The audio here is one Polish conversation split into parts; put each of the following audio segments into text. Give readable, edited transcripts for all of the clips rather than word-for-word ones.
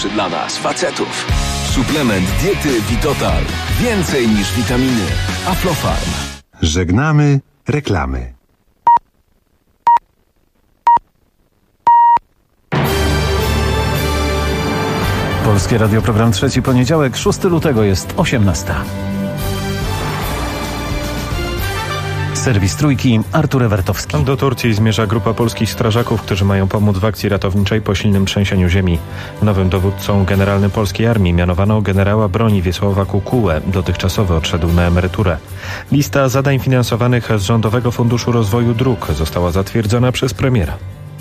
najlepszy dla nas, facetów. Suplement diety Vitotal. Więcej niż witaminy. Aflofarm. Żegnamy reklamy. Polskie Radio, program Trzeci, poniedziałek, 6 lutego, jest 18. Serwis Trójki, Artur Ewertowski. Do Turcji zmierza grupa polskich strażaków, którzy mają pomóc w akcji ratowniczej po silnym trzęsieniu ziemi. Nowym dowódcą generalnym polskiej armii mianowano generała broni Wiesława Kukułę. Dotychczasowy odszedł na emeryturę. Lista zadań finansowanych z Rządowego Funduszu Rozwoju Dróg została zatwierdzona przez premiera.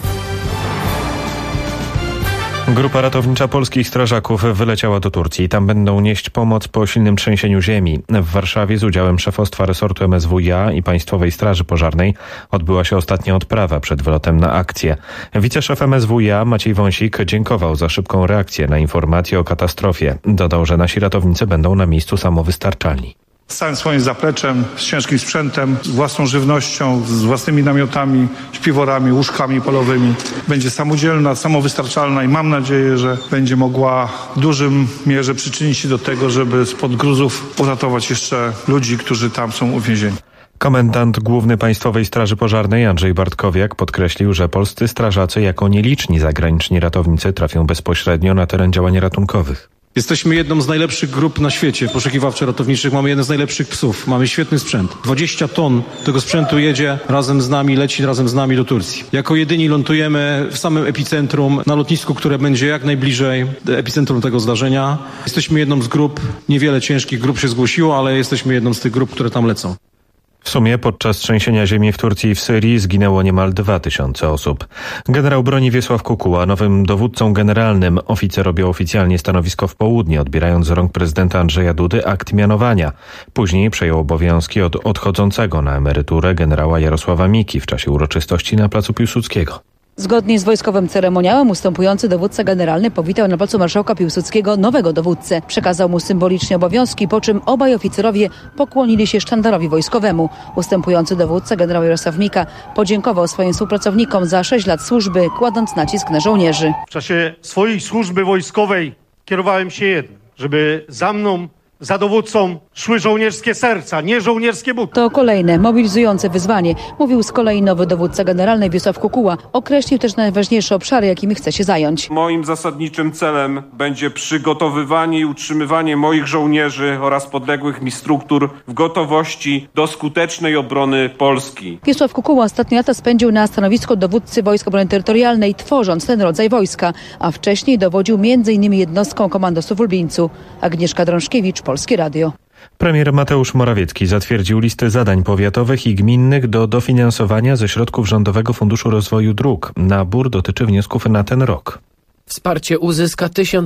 Grupa ratownicza polskich strażaków wyleciała do Turcji. Tam będą nieść pomoc po silnym trzęsieniu ziemi. W Warszawie z udziałem szefostwa resortu MSWiA i Państwowej Straży Pożarnej odbyła się ostatnia odprawa przed wylotem na akcję. Wiceszef MSWiA Maciej Wąsik dziękował za szybką reakcję na informacje o katastrofie. Dodał, że nasi ratownicy będą na miejscu samowystarczalni. Z całym swoim zapleczem, z ciężkim sprzętem, z własną żywnością, z własnymi namiotami, śpiworami, łóżkami polowymi. Będzie samodzielna, samowystarczalna i mam nadzieję, że będzie mogła w dużym mierze przyczynić się do tego, żeby spod gruzów uratować jeszcze ludzi, którzy tam są uwięzieni. Komendant Główny Państwowej Straży Pożarnej Andrzej Bartkowiak podkreślił, że polscy strażacy jako nieliczni zagraniczni ratownicy trafią bezpośrednio na teren działań ratunkowych. Jesteśmy jedną z najlepszych grup na świecie poszukiwawczo-ratowniczych. Mamy jeden z najlepszych psów. Mamy świetny sprzęt. 20 ton tego sprzętu jedzie razem z nami, leci razem z nami do Turcji. Jako jedyni lądujemy w samym epicentrum, na lotnisku, które będzie jak najbliżej epicentrum tego zdarzenia. Jesteśmy jedną z grup, niewiele ciężkich grup się zgłosiło, ale jesteśmy jedną z tych grup, które tam lecą. W sumie podczas trzęsienia ziemi w Turcji i w Syrii zginęło niemal 2000 osób. Generał broni Wiesław Kukuła, nowym dowódcą generalnym, oficer objął oficjalnie stanowisko w południe, odbierając z rąk prezydenta Andrzeja Dudy akt mianowania. Później przejął obowiązki od odchodzącego na emeryturę generała Jarosława Miki w czasie uroczystości na placu Piłsudskiego. Zgodnie z wojskowym ceremoniałem ustępujący dowódca generalny powitał na placu Marszałka Piłsudskiego nowego dowódcę. Przekazał mu symbolicznie obowiązki, po czym obaj oficerowie pokłonili się sztandarowi wojskowemu. Ustępujący dowódca generał Jarosław Mika podziękował swoim współpracownikom za 6 lat służby, kładąc nacisk na żołnierzy. W czasie swojej służby wojskowej kierowałem się jednym, żeby za mną, za dowódcą szły żołnierskie serca, nie żołnierskie buty. To kolejne mobilizujące wyzwanie, mówił z kolei nowy dowódca generalny Wiesław Kukuła. Określił też najważniejsze obszary, jakimi chce się zająć. Moim zasadniczym celem będzie przygotowywanie i utrzymywanie moich żołnierzy oraz podległych mi struktur w gotowości do skutecznej obrony Polski. Wiesław Kukuła ostatnie lata spędził na stanowisku dowódcy Wojsk Obrony Terytorialnej, tworząc ten rodzaj wojska, a wcześniej dowodził m.in. jednostką komandosów w Lublińcu. Agnieszka Drążkiewicz, Polskie Radio. Premier Mateusz Morawiecki zatwierdził listę zadań powiatowych i gminnych do dofinansowania ze środków Rządowego Funduszu Rozwoju Dróg. Nabór dotyczy wniosków na ten rok. Wsparcie uzyska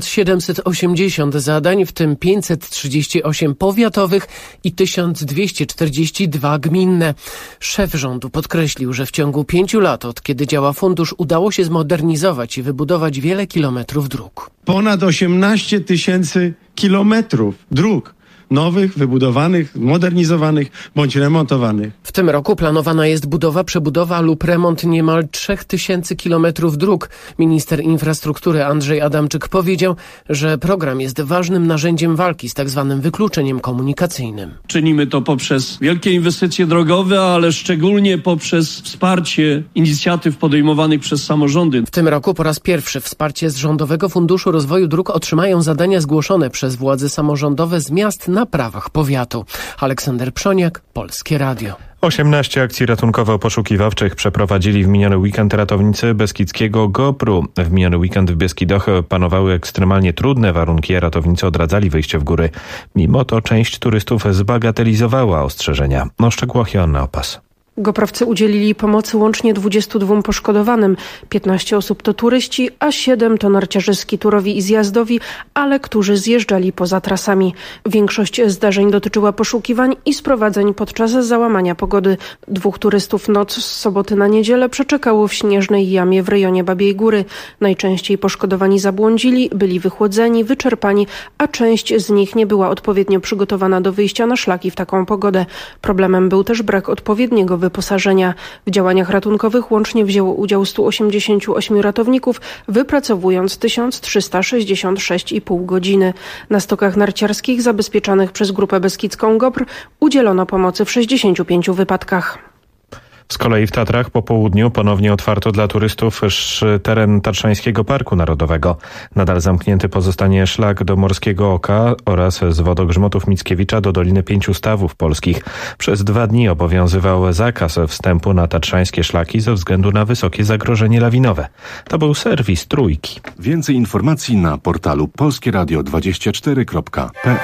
1780 zadań, w tym 538 powiatowych i 1242 gminne. Szef rządu podkreślił, że w ciągu 5 lat, od kiedy działa fundusz, udało się zmodernizować i wybudować wiele kilometrów dróg. Ponad 18 000 kilometrów dróg. Nowych, wybudowanych, modernizowanych bądź remontowanych. W tym roku planowana jest budowa, przebudowa lub remont niemal 3000 kilometrów dróg. Minister infrastruktury Andrzej Adamczyk powiedział, że program jest ważnym narzędziem walki z tak zwanym wykluczeniem komunikacyjnym. Czynimy to poprzez wielkie inwestycje drogowe, ale szczególnie poprzez wsparcie inicjatyw podejmowanych przez samorządy. W tym roku po raz pierwszy wsparcie z Rządowego Funduszu Rozwoju Dróg otrzymają zadania zgłoszone przez władze samorządowe z miast na prawach powiatu. Aleksander Przoniak, Polskie Radio. 18 akcji ratunkowo-poszukiwawczych przeprowadzili w miniony weekend ratownicy beskidzkiego GoPru. W miniony weekend w Beskidach panowały ekstremalnie trudne warunki, a ratownicy odradzali wyjście w góry. Mimo to część turystów zbagatelizowała ostrzeżenia. O szczegółach Joanna Opas. Goprowcy udzielili pomocy łącznie 22 poszkodowanym. 15 osób to turyści, a 7 to narciarze skiturowi i zjazdowi, ale którzy zjeżdżali poza trasami. Większość zdarzeń dotyczyła poszukiwań i sprowadzeń podczas załamania pogody. 2 turystów noc z soboty na niedzielę przeczekało w śnieżnej jamie w rejonie Babiej Góry. Najczęściej poszkodowani zabłądzili, byli wychłodzeni, wyczerpani, a część z nich nie była odpowiednio przygotowana do wyjścia na szlaki w taką pogodę. Problemem był też brak odpowiedniego wyposażenia. W działaniach ratunkowych łącznie wzięło udział 188 ratowników, wypracowując 1366,5 godziny. Na stokach narciarskich zabezpieczanych przez Grupę Beskidzką GOPR udzielono pomocy w 65 wypadkach. Z kolei w Tatrach po południu ponownie otwarto dla turystów teren Tatrzańskiego Parku Narodowego. Nadal zamknięty pozostanie szlak do Morskiego Oka oraz z wodogrzmotów Mickiewicza do Doliny Pięciu Stawów Polskich. Przez 2 dni obowiązywał zakaz wstępu na tatrzańskie szlaki ze względu na wysokie zagrożenie lawinowe. To był serwis Trójki. Więcej informacji na portalu polskieradio24.pl.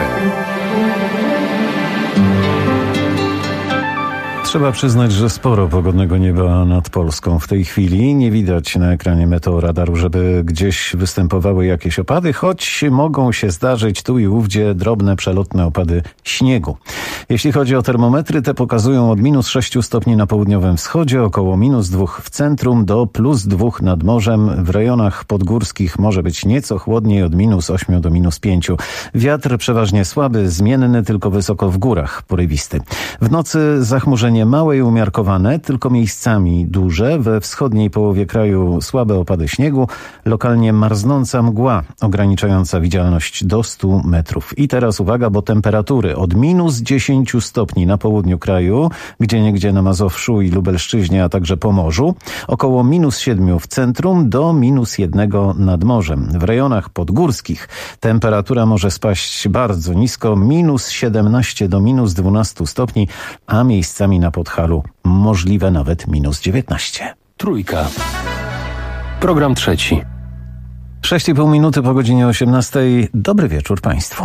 Trzeba przyznać, że sporo pogodnego nieba nad Polską w tej chwili. Nie widać na ekranie meteoradaru, żeby gdzieś występowały jakieś opady, choć mogą się zdarzyć tu i ówdzie drobne, przelotne opady śniegu. Jeśli chodzi o termometry, te pokazują od -6 stopni na południowym wschodzie, około -2 w centrum do +2 nad morzem. W rejonach podgórskich może być nieco chłodniej od -8 do -5. Wiatr przeważnie słaby, zmienny, tylko wysoko w górach, porywisty. W nocy zachmurzenie małe i umiarkowane, tylko miejscami duże. We wschodniej połowie kraju słabe opady śniegu, lokalnie marznąca mgła ograniczająca widzialność do 100 metrów. I teraz uwaga, bo temperatury od -10 stopni na południu kraju, gdzieniegdzie na Mazowszu i Lubelszczyźnie, a także Pomorzu, około -7 w centrum do -1 nad morzem. W rejonach podgórskich temperatura może spaść bardzo nisko, -17 do -12 stopni, a miejscami na Podhalu możliwe nawet -19. Trójka. Program trzeci. 6,5 minuty po godzinie 18. Dobry wieczór Państwu.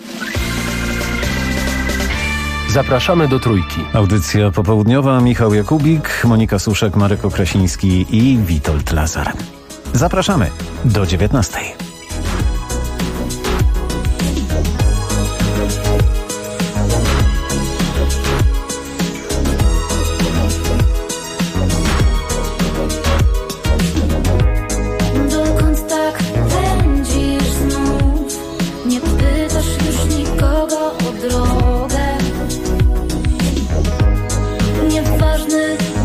Zapraszamy do Trójki. Audycja popołudniowa, Michał Jakubik, Monika Suszek, Marek Okrasiński i Witold Lazar. Zapraszamy do 19.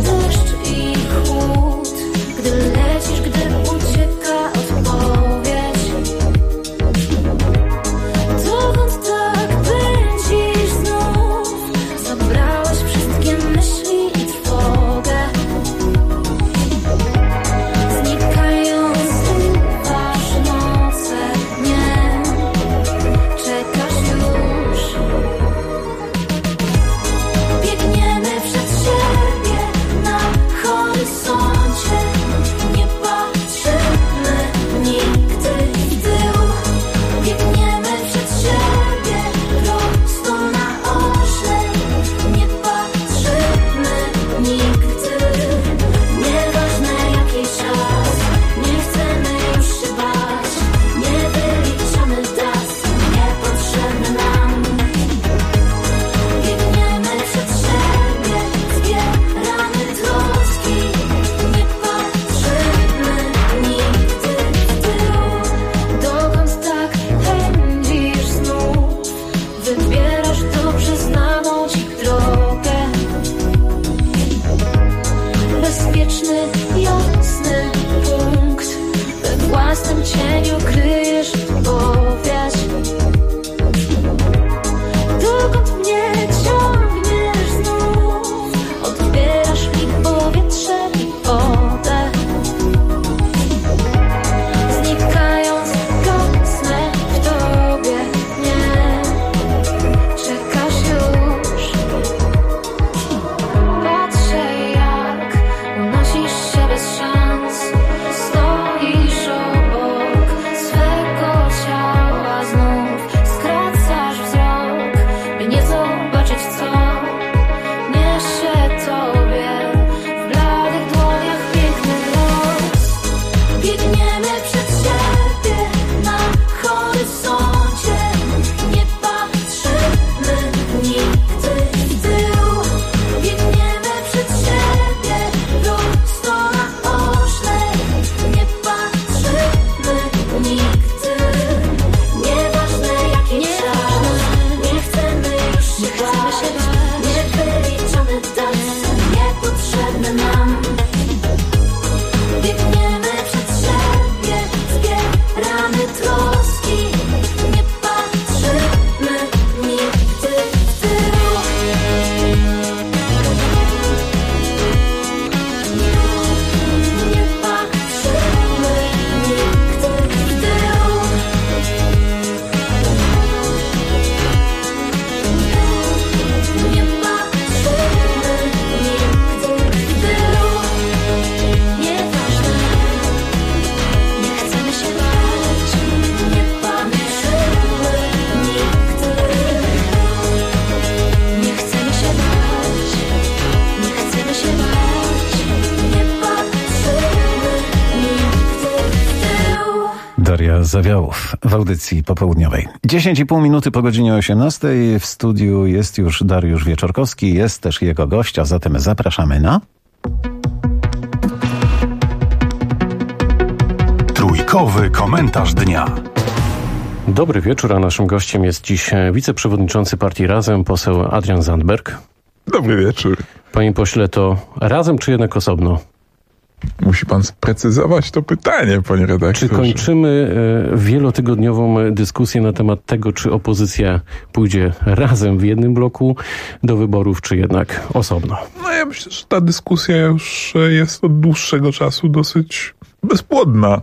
Gdy lecisz, gdy ucieka odpowiedź. Daria Zawiałów w audycji popołudniowej. 10,5 minuty po godzinie 18. W studiu jest już Dariusz Wieczorkowski, jest też jego gość, a zatem zapraszamy na... Trójkowy komentarz dnia. Dobry wieczór, a naszym gościem jest dziś wiceprzewodniczący partii Razem, poseł Adrian Zandberg. Dobry wieczór. Panie pośle, to razem czy jednak osobno? Musi pan sprecyzować to pytanie, panie redaktorze. Czy kończymy wielotygodniową dyskusję na temat tego, czy opozycja pójdzie razem w jednym bloku do wyborów, czy jednak osobno? No ja myślę, że ta dyskusja już jest od dłuższego czasu dosyć bezpłodna,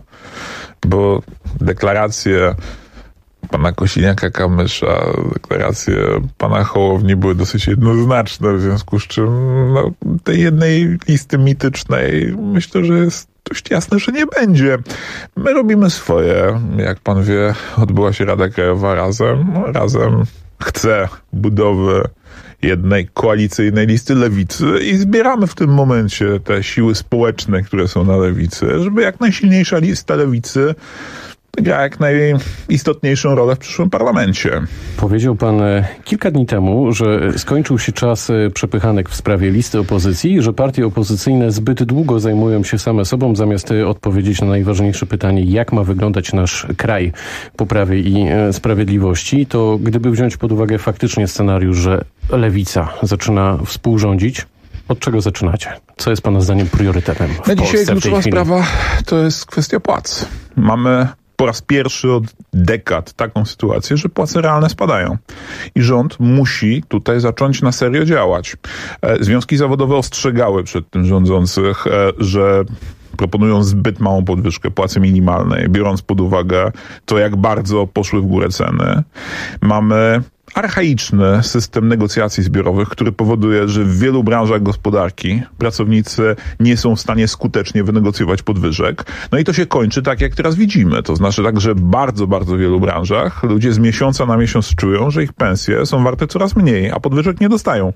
bo deklaracje pana Kosiniaka-Kamysza, deklaracje pana Hołowni były dosyć jednoznaczne, w związku z czym tej jednej listy mitycznej myślę, że jest dość jasne, że nie będzie. My robimy swoje. Jak pan wie, odbyła się Rada Krajowa Razem chce budowy jednej koalicyjnej listy lewicy i zbieramy w tym momencie te siły społeczne, które są na lewicy, żeby jak najsilniejsza lista lewicy gra jak najistotniejszą rolę w przyszłym parlamencie. Powiedział pan kilka dni temu, że skończył się czas przepychanek w sprawie listy opozycji, że partie opozycyjne zbyt długo zajmują się same sobą, zamiast odpowiedzieć na najważniejsze pytanie, jak ma wyglądać nasz kraj po Prawie i Sprawiedliwości. To gdyby wziąć pod uwagę faktycznie scenariusz, że lewica zaczyna współrządzić, od czego zaczynacie? Co jest pana zdaniem priorytetem w Polsce dzisiaj w tej kluczowa chwili? sprawa to jest kwestia płac. Mamy po raz pierwszy od dekad taką sytuację, że płace realne spadają. I rząd musi tutaj zacząć na serio działać. Związki zawodowe ostrzegały przed tym rządzących, że proponują zbyt małą podwyżkę płacy minimalnej, biorąc pod uwagę to, jak bardzo poszły w górę ceny. Mamy archaiczny system negocjacji zbiorowych, który powoduje, że w wielu branżach gospodarki pracownicy nie są w stanie skutecznie wynegocjować podwyżek. No i to się kończy tak, jak teraz widzimy. To znaczy tak, że bardzo, bardzo wielu branżach ludzie z miesiąca na miesiąc czują, że ich pensje są warte coraz mniej, a podwyżek nie dostają.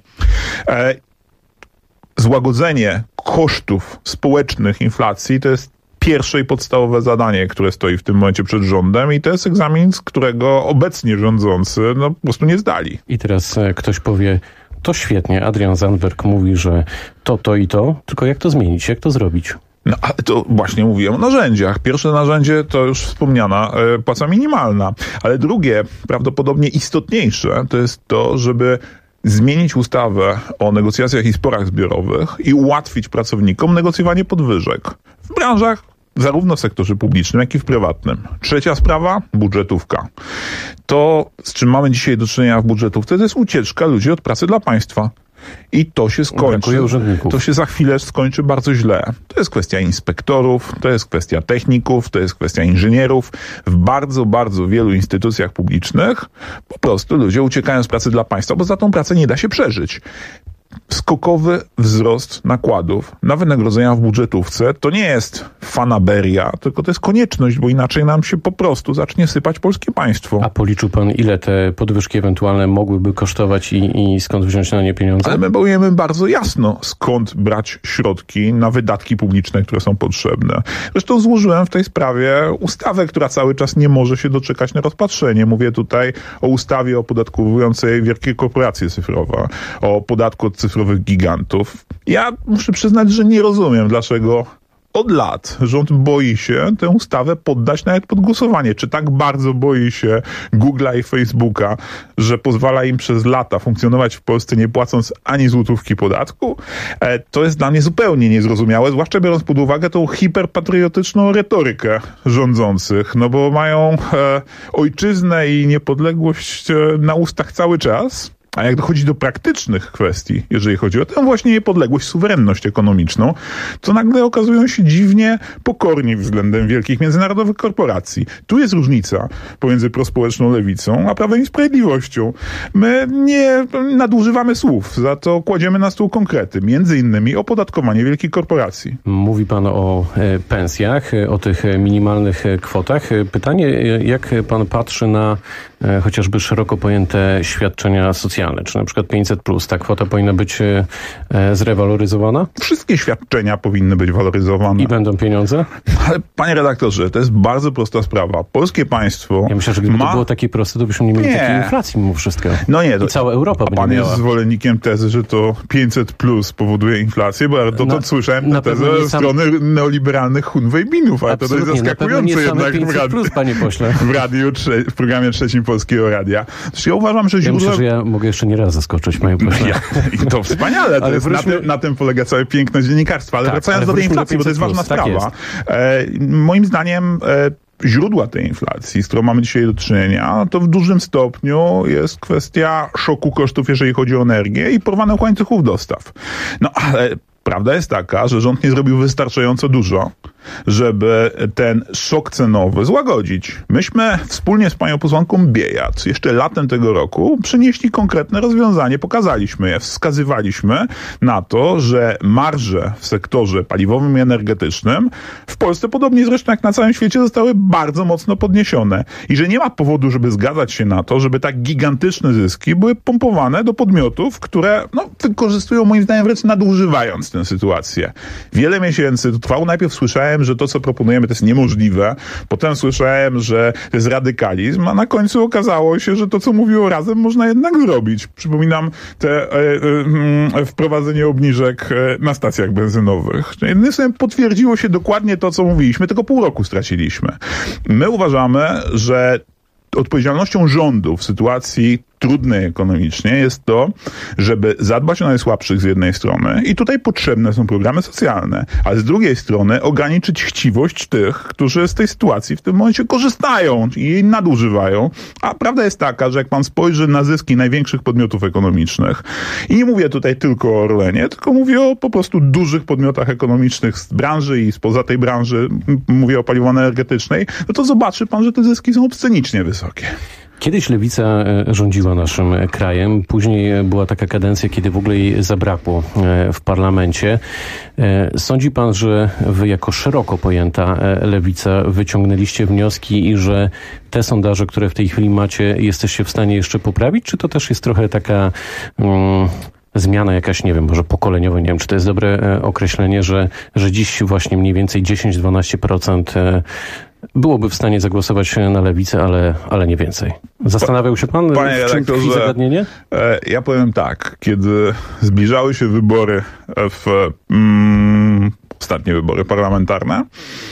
Złagodzenie kosztów społecznych inflacji to jest pierwsze i podstawowe zadanie, które stoi w tym momencie przed rządem i to jest egzamin, z którego obecnie rządzący po prostu nie zdali. I teraz ktoś powie, to świetnie, Adrian Zandberg mówi, że to i to, tylko jak to zmienić, jak to zrobić? No, ale to właśnie mówiłem o narzędziach. Pierwsze narzędzie to już wspomniana płaca minimalna, ale drugie, prawdopodobnie istotniejsze, to jest to, żeby zmienić ustawę o negocjacjach i sporach zbiorowych i ułatwić pracownikom negocjowanie podwyżek w branżach zarówno w sektorze publicznym, jak i w prywatnym. Trzecia sprawa, budżetówka. To, z czym mamy dzisiaj do czynienia w budżetówce, to jest ucieczka ludzi od pracy dla państwa. I to się skończy. To się za chwilę skończy bardzo źle. To jest kwestia inspektorów, to jest kwestia techników, to jest kwestia inżynierów. W bardzo, bardzo wielu instytucjach publicznych po prostu ludzie uciekają z pracy dla państwa, bo za tą pracę nie da się przeżyć. Skokowy wzrost nakładów na wynagrodzenia w budżetówce to nie jest fanaberia, tylko to jest konieczność, bo inaczej nam się po prostu zacznie sypać polskie państwo. A policzył pan, ile te podwyżki ewentualne mogłyby kosztować i skąd wziąć na nie pieniądze? Ale my wiemy bardzo jasno, skąd brać środki na wydatki publiczne, które są potrzebne. Zresztą złożyłem w tej sprawie ustawę, która cały czas nie może się doczekać na rozpatrzenie. Mówię tutaj o ustawie opodatkowującej wielkie korporacje cyfrowe, o podatku od cyfrowych gigantów. Ja muszę przyznać, że nie rozumiem, dlaczego od lat rząd boi się tę ustawę poddać nawet pod głosowanie. Czy tak bardzo boi się Google'a i Facebooka, że pozwala im przez lata funkcjonować w Polsce nie płacąc ani złotówki podatku? To jest dla mnie zupełnie niezrozumiałe, zwłaszcza biorąc pod uwagę tą hiperpatriotyczną retorykę rządzących, no bo mają ojczyznę i niepodległość na ustach cały czas. A jak dochodzi do praktycznych kwestii, jeżeli chodzi o tę właśnie niepodległość, suwerenność ekonomiczną, to nagle okazują się dziwnie pokorni względem wielkich międzynarodowych korporacji. Tu jest różnica pomiędzy prospołeczną lewicą a Prawem i Sprawiedliwością. My nie nadużywamy słów, za to kładziemy na stół konkrety, między innymi opodatkowanie wielkich korporacji. Mówi pan o pensjach, o tych minimalnych kwotach. Pytanie, jak pan patrzy na chociażby szeroko pojęte świadczenia socjalne socjalne, czy na przykład 500+, ta kwota powinna być zrewaloryzowana? Wszystkie świadczenia powinny być waloryzowane. I będą pieniądze? Ale panie redaktorze, to jest bardzo prosta sprawa. Polskie państwo Ja myślę, że gdyby to było takie proste, to byśmy nie mieli takiej inflacji mimo wszystko. No nie. I cała Europa by nie miała. Pan jest zwolennikiem tezy, że to 500+ powoduje inflację, bo ja to słyszałem tę tezę ze strony neoliberalnych Hunwejbinów, ale to jest zaskakujące jednak panie pośle. w radiu, w programie trzecim Polskiego Radia. Zresztą ja uważam, że źródła... Ja myślę, że ja mogę jeszcze nie raz zaskoczyć, panie pośle. I to wspaniale, to jest na tym polega całe piękne dziennikarstwo. Ale wracając do tej inflacji, bo to jest ważna sprawa. Moim zdaniem źródła tej inflacji, z którą mamy dzisiaj do czynienia, to w dużym stopniu jest kwestia szoku kosztów, jeżeli chodzi o energię i porwanych łańcuchów dostaw. No ale prawda jest taka, że rząd nie zrobił wystarczająco dużo, żeby ten szok cenowy złagodzić. Myśmy wspólnie z panią posłanką Biejat jeszcze latem tego roku przynieśli konkretne rozwiązanie, pokazaliśmy je, wskazywaliśmy na to, że marże w sektorze paliwowym i energetycznym w Polsce, podobnie zresztą jak na całym świecie, zostały bardzo mocno podniesione i że nie ma powodu, żeby zgadzać się na to, żeby tak gigantyczne zyski były pompowane do podmiotów, które wykorzystują, moim zdaniem, wręcz nadużywając tę sytuację. Wiele miesięcy to trwało. Najpierw słyszałem, że to, co proponujemy, to jest niemożliwe. Potem słyszałem, że to jest radykalizm, a na końcu okazało się, że to, co mówiło Razem, można jednak zrobić. Przypominam te wprowadzenie obniżek na stacjach benzynowych. Jednym słowem potwierdziło się dokładnie to, co mówiliśmy, tylko pół roku straciliśmy. My uważamy, że odpowiedzialnością rządu w sytuacji trudnej ekonomicznie jest to, żeby zadbać o najsłabszych z jednej strony i tutaj potrzebne są programy socjalne, a z drugiej strony ograniczyć chciwość tych, którzy z tej sytuacji w tym momencie korzystają i jej nadużywają. A prawda jest taka, że jak pan spojrzy na zyski największych podmiotów ekonomicznych, i nie mówię tutaj tylko o Orlenie, tylko mówię o po prostu dużych podmiotach ekonomicznych z branży i spoza tej branży, mówię o paliwie energetycznej, no to zobaczy pan, że te zyski są obscenicznie wysokie. Kiedyś Lewica rządziła naszym krajem, później była taka kadencja, kiedy w ogóle jej zabrakło w parlamencie. Sądzi pan, że wy jako szeroko pojęta Lewica wyciągnęliście wnioski i że te sondaże, które w tej chwili macie, jesteście w stanie jeszcze poprawić? Czy to też jest trochę taka zmiana jakaś, nie wiem, może pokoleniowa, nie wiem, czy to jest dobre określenie, że dziś właśnie mniej więcej 10-12% byłoby w stanie zagłosować na Lewicę, ale nie więcej. Zastanawiał się pan, w czym tkwi zagadnienie? Ja powiem tak, kiedy zbliżały się wybory ostatnie wybory parlamentarne,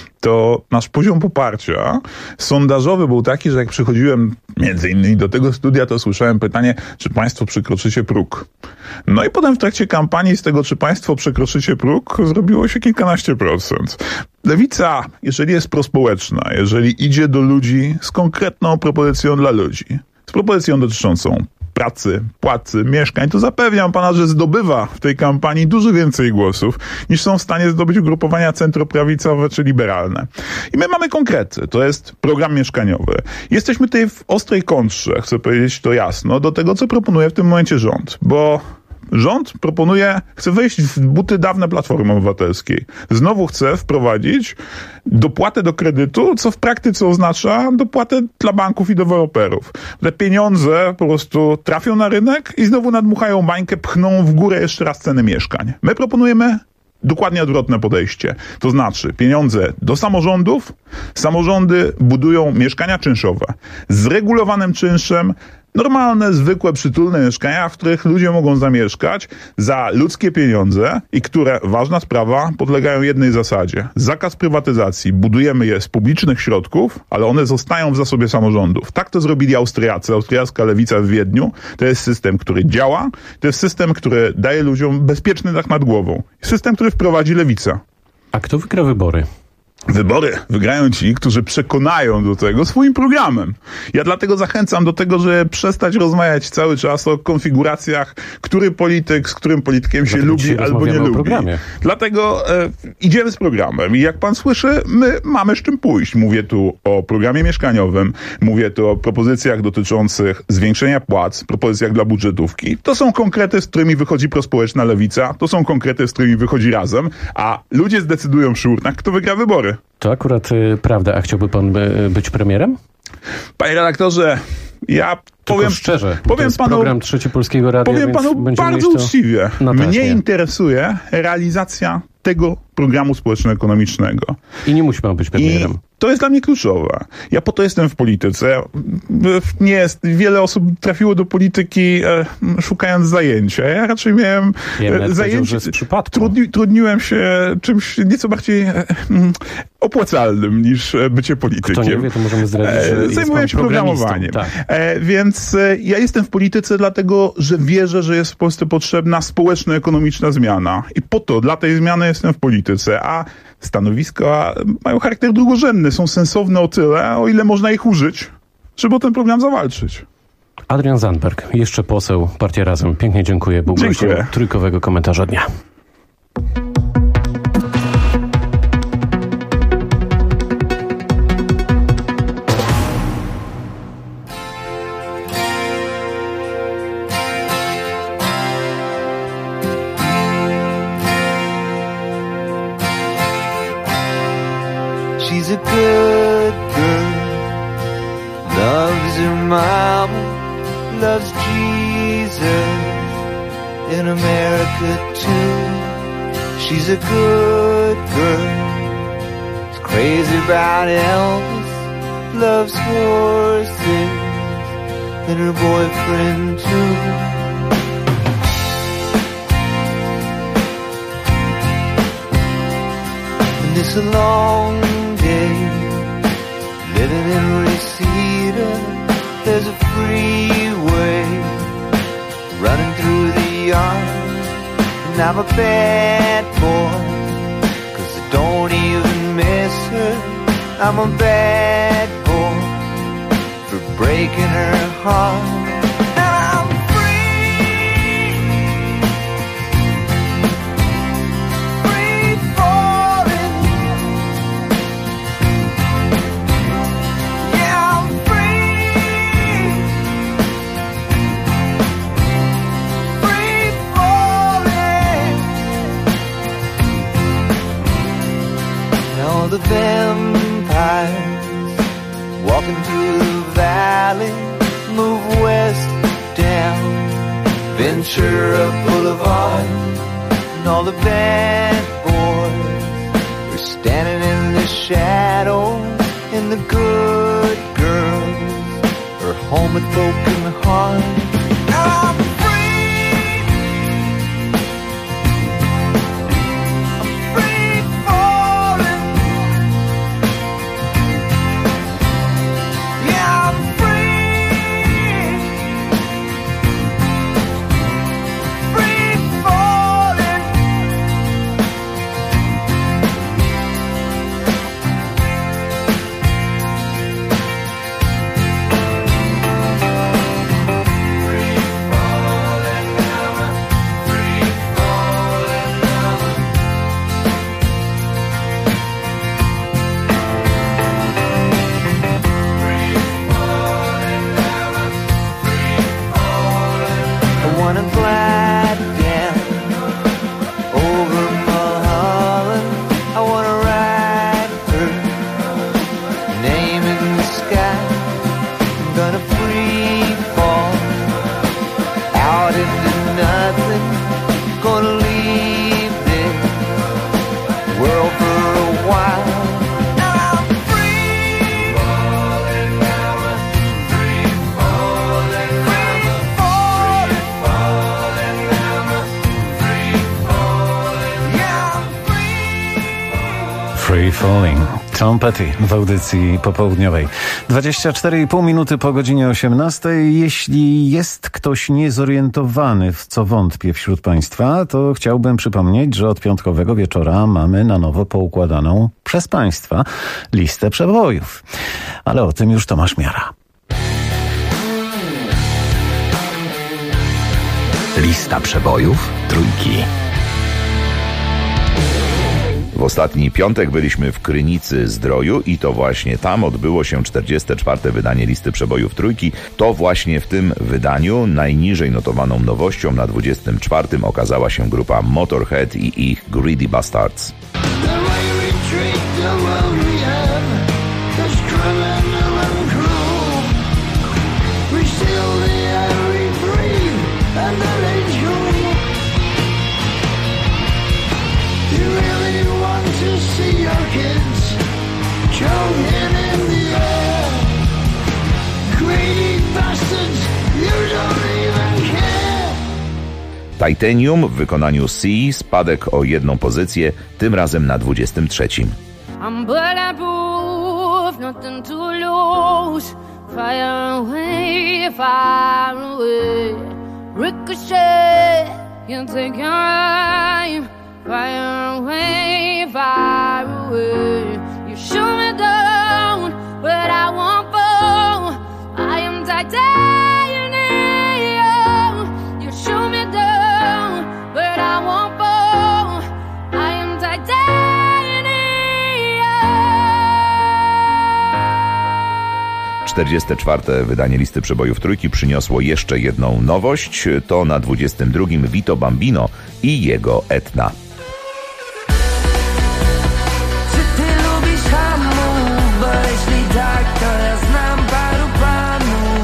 to nasz poziom poparcia sondażowy był taki, że jak przychodziłem między innymi do tego studia, to słyszałem pytanie, czy państwo przekroczycie próg. No i potem w trakcie kampanii z tego, czy państwo przekroczycie próg, zrobiło się kilkanaście procent. Lewica, jeżeli jest prospołeczna, jeżeli idzie do ludzi z konkretną propozycją dla ludzi, z propozycją dotyczącą pracy, płacy, mieszkań, to zapewniam pana, że zdobywa w tej kampanii dużo więcej głosów, niż są w stanie zdobyć ugrupowania centroprawicowe czy liberalne. I my mamy konkrety. To jest program mieszkaniowy. Jesteśmy tutaj w ostrej kontrze, chcę powiedzieć to jasno, do tego, co proponuje w tym momencie rząd, bo rząd chce wejść w buty dawne Platformy Obywatelskiej. Znowu chce wprowadzić dopłatę do kredytu, co w praktyce oznacza dopłatę dla banków i deweloperów. Te pieniądze po prostu trafią na rynek i znowu nadmuchają bańkę, pchną w górę jeszcze raz ceny mieszkań. My proponujemy dokładnie odwrotne podejście. To znaczy pieniądze do samorządów. Samorządy budują mieszkania czynszowe z regulowanym czynszem, normalne, zwykłe, przytulne mieszkania, w których ludzie mogą zamieszkać za ludzkie pieniądze i które, ważna sprawa, podlegają jednej zasadzie. Zakaz prywatyzacji. Budujemy je z publicznych środków, ale one zostają w zasobie samorządów. Tak to zrobili Austriacy. Austriacka lewica w Wiedniu. To jest system, który działa. To jest system, który daje ludziom bezpieczny dach nad głową. System, który wprowadzi lewica. A kto wygra wybory? Wybory wygrają ci, którzy przekonają do tego swoim programem. Ja dlatego zachęcam do tego, żeby przestać rozmawiać cały czas o konfiguracjach, który polityk z którym politykiem się lubi albo nie lubi. Dlatego idziemy z programem i jak pan słyszy, my mamy z czym pójść. Mówię tu o programie mieszkaniowym, mówię tu o propozycjach dotyczących zwiększenia płac, propozycjach dla budżetówki. To są konkrety, z którymi wychodzi prospołeczna lewica, to są konkrety, z którymi wychodzi Razem, a ludzie zdecydują przy urnach, kto wygra wybory. To akurat prawda. A chciałby pan być premierem? Panie redaktorze, ja Tylko szczerze, to jest program Trzeci Polskiego Radia, powiem panu bardzo uczciwie. Mnie interesuje realizacja tego programu społeczno-ekonomicznego. I nie musi pan być premierem. To jest dla mnie kluczowe. Ja po to jestem w polityce. Wiele osób trafiło do polityki szukając zajęcia. Ja raczej miałem zajęcie. Trudniłem się czymś nieco bardziej opłacalnym niż bycie politykiem. Kto nie wie, to możemy zdradzić, że zajmuję się programowaniem. Tak. Więc ja jestem w polityce dlatego, że wierzę, że jest w Polsce potrzebna społeczno-ekonomiczna zmiana. I po to, dla tej zmiany jestem w polityce. A stanowiska mają charakter drugorzędny, są sensowne o tyle, o ile można ich użyć, żeby o ten program zawalczyć. Adrian Zandberg, jeszcze poseł, Partia Razem. Pięknie dziękuję. Był gościem trójkowego komentarza dnia. She's a good girl, loves her mama, loves Jesus, in America too. She's a good girl, is crazy about Elvis, loves horses, and her boyfriend too. And it's a long living in Reseda, there's a freeway running through the yard. And I'm a bad boy, 'cause I don't even miss her. I'm a bad boy for breaking her heart. The vampires walking through the valley move west down Ventura Boulevard, and all the bad boys are standing in the shadows, and the good girls are home with broken hearts. Free Falling. Tom Petty w audycji popołudniowej. 24,5 minuty po godzinie 18. Jeśli jest ktoś niezorientowany, w co wątpię wśród Państwa, to chciałbym przypomnieć, że od piątkowego wieczora mamy na nowo poukładaną przez Państwa listę przebojów. Ale o tym już Tomasz Miara. Lista przebojów Trójki. W ostatni piątek byliśmy w Krynicy Zdroju i to właśnie tam odbyło się 44. wydanie listy przebojów Trójki. To właśnie w tym wydaniu najniżej notowaną nowością na 24. okazała się grupa Motorhead i ich Greedy Bastards. We still Titanium w wykonaniu Sea, spadek o 1 pozycję, tym razem na 23. I'm bulletproof, nothing to lose. Fire away, fire away. Ricochet, you take your aim. Fire away, fire away. You shoot me down, but I won't fall. I am titanium. You shoot me down, but I won't fall. I am titanium. 44. wydanie listy przebojów trójki przyniosło jeszcze jedną nowość. To na 22. Vito Bambino i jego Etna. Czy ty lubisz hamów? Bo jeśli tak, to ja znam paru panów.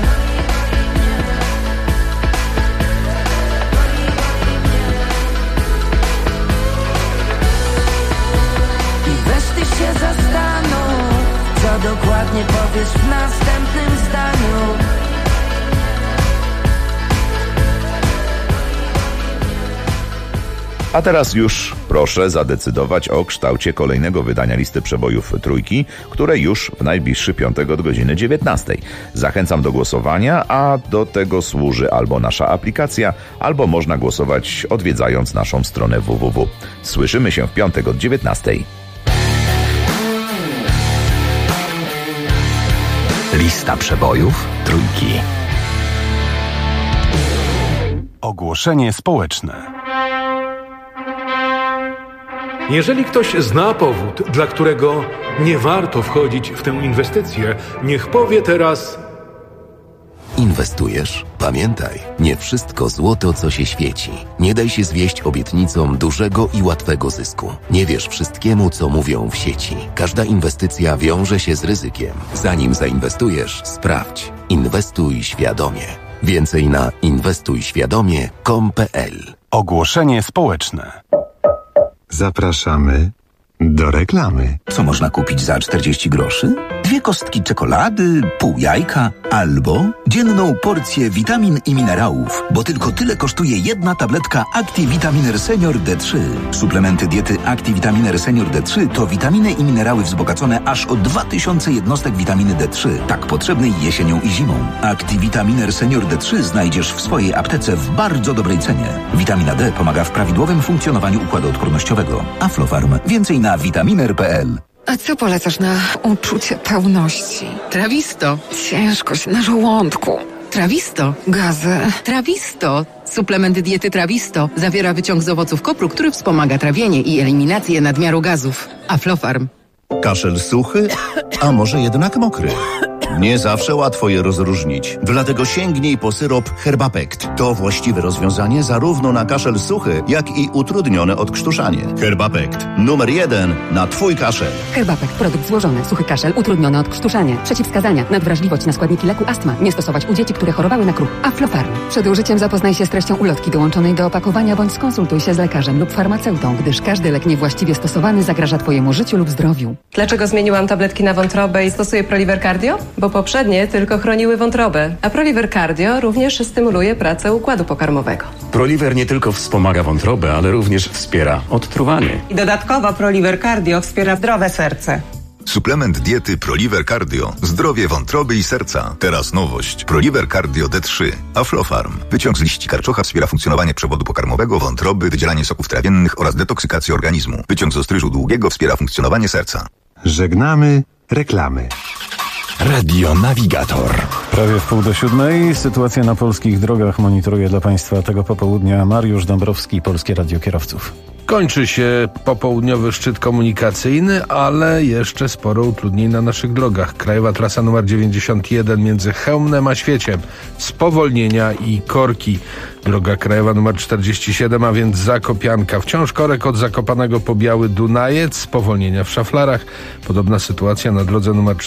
I weź ty się zastanów, co dokładnie powiesz w następnym zdaniu. A teraz już proszę zadecydować o kształcie kolejnego wydania listy przebojów trójki, które już w najbliższy piątek od godziny 19. Zachęcam do głosowania, a do tego służy albo nasza aplikacja, albo można głosować odwiedzając naszą stronę www. Słyszymy się w piątek od 19. Lista przebojów trójki. Ogłoszenie społeczne. Jeżeli ktoś zna powód, dla którego nie warto wchodzić w tę inwestycję, niech powie teraz: Inwestujesz? Pamiętaj, nie wszystko złoto, co się świeci. Nie daj się zwieść obietnicom dużego i łatwego zysku. Nie wierz wszystkiemu, co mówią w sieci. Każda inwestycja wiąże się z ryzykiem. Zanim zainwestujesz, sprawdź. Inwestuj świadomie. Więcej na inwestujświadomie.com.pl. Ogłoszenie społeczne. Zapraszamy do reklamy. Co można kupić za 40 groszy? 2 kostki czekolady, pół jajka albo dzienną porcję witamin i minerałów, bo tylko tyle kosztuje jedna tabletka ActiVitaminer Senior D3. Suplementy diety ActiVitaminer Senior D3 to witaminy i minerały wzbogacone aż o 2000 jednostek witaminy D3, tak potrzebnej jesienią i zimą. ActiVitaminer Senior D3 znajdziesz w swojej aptece w bardzo dobrej cenie. Witamina D pomaga w prawidłowym funkcjonowaniu układu odpornościowego. Aflofarm. Więcej na vitaminer.pl. A co polecasz na uczucie pełności? Trawisto. Ciężkość na żołądku. Trawisto. Gazy. Trawisto. Suplement diety Trawisto zawiera wyciąg z owoców kopru, który wspomaga trawienie i eliminację nadmiaru gazów. Aflofarm. Kaszel suchy, a może jednak mokry? Nie zawsze łatwo je rozróżnić. Dlatego sięgnij po syrop Herbapekt. To właściwe rozwiązanie zarówno na kaszel suchy, jak i utrudnione odkrztuszanie. Herbapekt. Numer 1 na twój kaszel. Herbapekt. Produkt złożony. Suchy kaszel, utrudnione odkrztuszanie. Przeciwwskazania. Nadwrażliwość na składniki leku astma. Nie stosować u dzieci, które chorowały na kruch. Aflofarm. Przed użyciem zapoznaj się z treścią ulotki dołączonej do opakowania bądź skonsultuj się z lekarzem lub farmaceutą, gdyż każdy lek niewłaściwie stosowany zagraża twojemu życiu lub zdrowiu. Dlaczego zmieniłam tabletki na wątrobę i stosuję Proliver Cardio? Bo poprzednie tylko chroniły wątrobę, a Proliver Cardio również stymuluje pracę układu pokarmowego. Proliver nie tylko wspomaga wątrobę, ale również wspiera odtruwanie. I dodatkowo Proliver Cardio wspiera zdrowe serce. Suplement diety Proliver Cardio. Zdrowie wątroby i serca. Teraz nowość. Proliver Cardio D3. Aflofarm. Wyciąg z liści karczocha wspiera funkcjonowanie przewodu pokarmowego, wątroby, wydzielanie soków trawiennych oraz detoksykację organizmu. Wyciąg z ostryżu długiego wspiera funkcjonowanie serca. Żegnamy reklamy. Radio Navigator. Prawie w 6:30. Sytuację na polskich drogach monitoruje dla Państwa tego popołudnia Mariusz Dąbrowski, Polskie Radio Kierowców. Kończy się popołudniowy szczyt komunikacyjny, ale jeszcze sporo utrudnień na naszych drogach. Krajowa trasa numer 91 między Chełmnem a Świeciem. Spowolnienia i korki. Droga krajowa numer 47, a więc Zakopianka. Wciąż korek od Zakopanego po Biały Dunajec. Spowolnienia w Szaflarach. Podobna sytuacja na drodze numer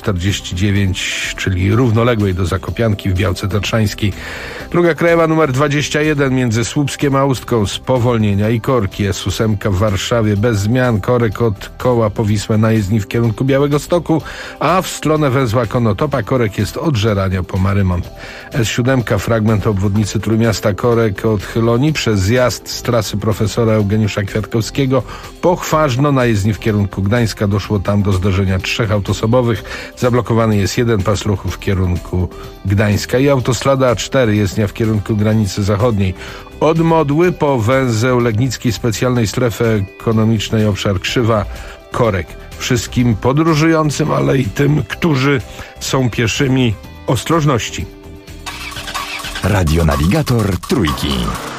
49, czyli równoległej do Zakopianki w Białce Tatrzańskiej. Droga krajowa numer 21 między Słupskiem a Ustką. Spowolnienia i korki. S8 S7 w Warszawie bez zmian. Korek od Koła po Wisłę na jezdni w kierunku Białegostoku, a w stronę węzła Konotopa korek jest od Żerania po Marymont. S7 fragment obwodnicy Trójmiasta korek od Chyloni przez zjazd z trasy profesora Eugeniusza Kwiatkowskiego po Chważno na jezdni w kierunku Gdańska. Doszło tam do zderzenia 3 autosobowych. Zablokowany jest jeden pas ruchu w kierunku Gdańska i autostrada A4 jezdnia w kierunku granicy zachodniej. Od Modły po węzeł Legnickiej Specjalnej Strefy Ekonomicznej obszar Krzywa korek. Wszystkim podróżującym, ale i tym, którzy są pieszymi, ostrożności. Radionawigator Trójki.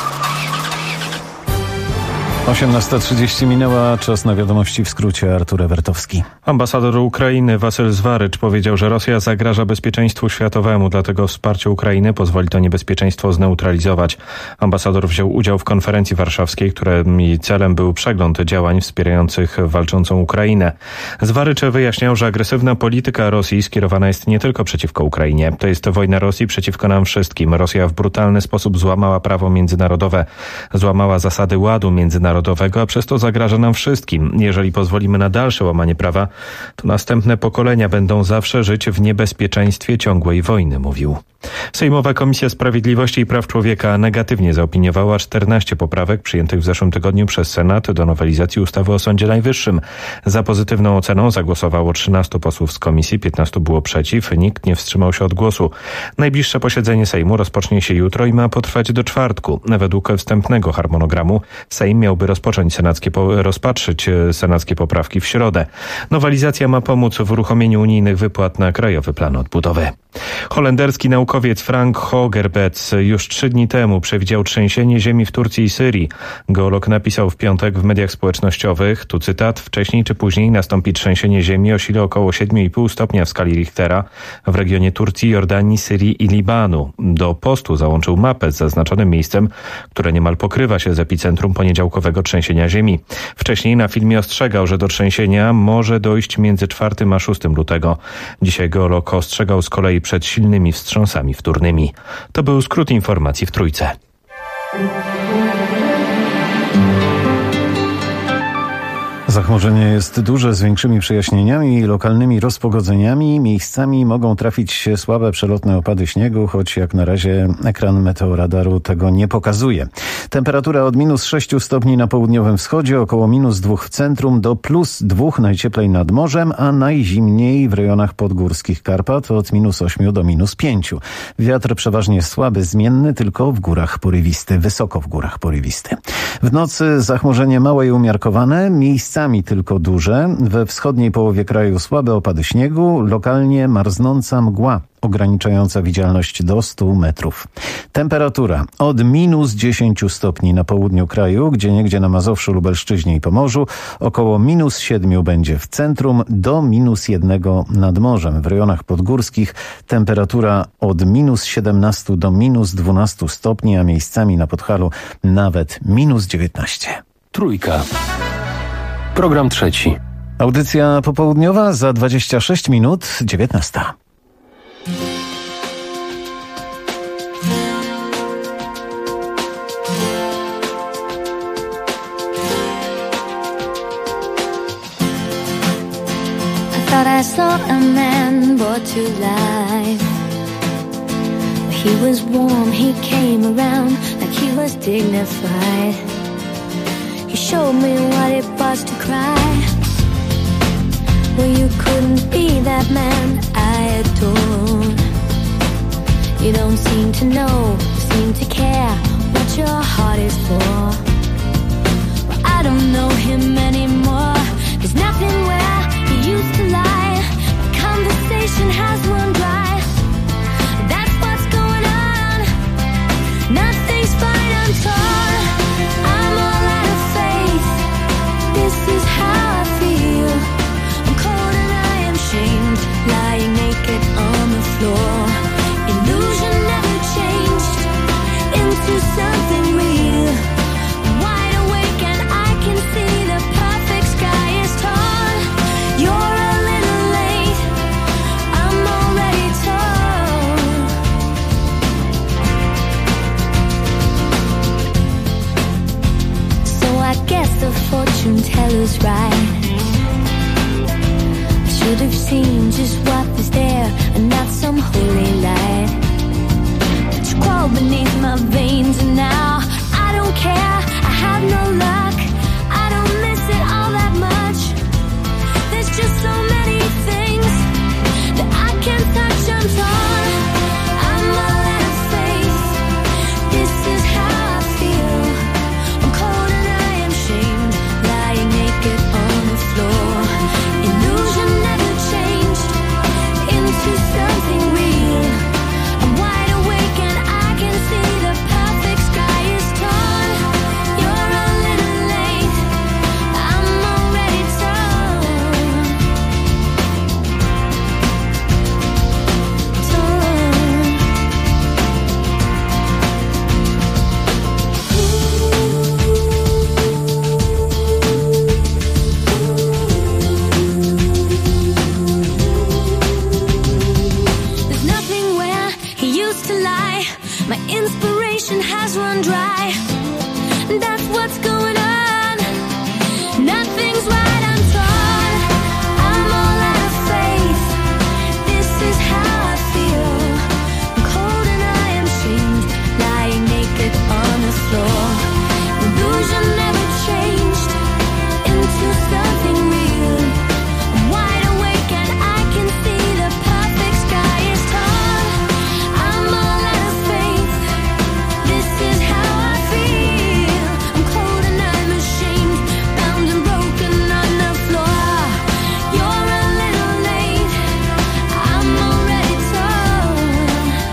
18:30 minęła, czas na wiadomości w skrócie. Artur Ewertowski. Ambasador Ukrainy Wasyl Zwarycz powiedział, że Rosja zagraża bezpieczeństwu światowemu, dlatego wsparcie Ukrainy pozwoli to niebezpieczeństwo zneutralizować. Ambasador wziął udział w konferencji warszawskiej, której celem był przegląd działań wspierających walczącą Ukrainę. Zwarycz wyjaśniał, że agresywna polityka Rosji skierowana jest nie tylko przeciwko Ukrainie. To jest wojna Rosji przeciwko nam wszystkim. Rosja w brutalny sposób złamała prawo międzynarodowe, złamała zasady ładu międzynarodowego, a przez to zagraża nam wszystkim. Jeżeli pozwolimy na dalsze łamanie prawa, to następne pokolenia będą zawsze żyć w niebezpieczeństwie ciągłej wojny, mówił. Sejmowa Komisja Sprawiedliwości i Praw Człowieka negatywnie zaopiniowała 14 poprawek przyjętych w zeszłym tygodniu przez Senat do nowelizacji ustawy o Sądzie Najwyższym. Za pozytywną oceną zagłosowało 13 posłów z komisji, 15 było przeciw, nikt nie wstrzymał się od głosu. Najbliższe posiedzenie Sejmu rozpocznie się jutro i ma potrwać do czwartku. Według wstępnego harmonogramu Sejm miałby rozpatrzyć senackie poprawki w środę. Nowelizacja ma pomóc w uruchomieniu unijnych wypłat na Krajowy Plan Odbudowy. Holenderski naukowiec Frank Hogerbets już 3 dni temu przewidział trzęsienie ziemi w Turcji i Syrii. Geolog napisał w piątek w mediach społecznościowych, tu cytat, wcześniej czy później nastąpi trzęsienie ziemi o sile około 7,5 stopnia w skali Richtera w regionie Turcji, Jordanii, Syrii i Libanu. Do postu załączył mapę z zaznaczonym miejscem, które niemal pokrywa się z epicentrum poniedziałkowego trzęsienia ziemi. Wcześniej na filmie ostrzegał, że do trzęsienia może dojść między 4 a 6 lutego. Dzisiaj geolog ostrzegał z kolei przed silnymi wstrząsami wtórnymi. To był skrót informacji w Trójce. Zachmurzenie jest duże, z większymi przejaśnieniami i lokalnymi rozpogodzeniami. Miejscami mogą trafić się słabe przelotne opady śniegu, choć jak na razie ekran meteoradaru tego nie pokazuje. Temperatura od -6 stopni na południowym wschodzie, około -2 w centrum, do +2 najcieplej nad morzem, a najzimniej w rejonach podgórskich Karpat od -8 do -5. Wiatr przeważnie słaby, zmienny, tylko w górach porywisty, wysoko w górach porywisty. W nocy zachmurzenie małe i umiarkowane, miejscami tylko duże. We wschodniej połowie kraju słabe opady śniegu, lokalnie marznąca mgła ograniczająca widzialność do 100 metrów. Temperatura od -10 stopni na południu kraju, gdzieniegdzie na Mazowszu, Lubelszczyźnie i Pomorzu, około -7 będzie w centrum, do -1 nad morzem. W rejonach podgórskich temperatura od -17 do -12 stopni, a miejscami na Podhalu nawet -19. Trójka. Program trzeci. Audycja popołudniowa za 26 minut, 19. I thought I saw a man brought to life. He was warm, he came around like he was dignified. He showed me what it was to cry. Well, you couldn't be that man I adore. You don't seem to know, seem to care what your heart is for. Well, I don't know him anymore. There's nothing where he used to lie. The conversation has run dry. That's what's going on. Nothing's fine, I'm torn. I'm all out of faith. This is how I feel. I'm cold and I am shamed, lying naked on the floor. Illusion never changed into something real. I'm wide awake and I can see the perfect sky is torn. You're a little lie. My inspiration has run dry. That's what's going on. Nothing's right, I'm torn. I'm all out of faith. This is how I feel. I'm cold and I am shamed, lying naked on the floor. Illusion never changed into something real. I'm wide awake and I can see the perfect sky is torn. I'm all out of faith. This is how I feel. I'm cold and I'm ashamed, bound and broken on the floor. You're a little late, I'm already torn.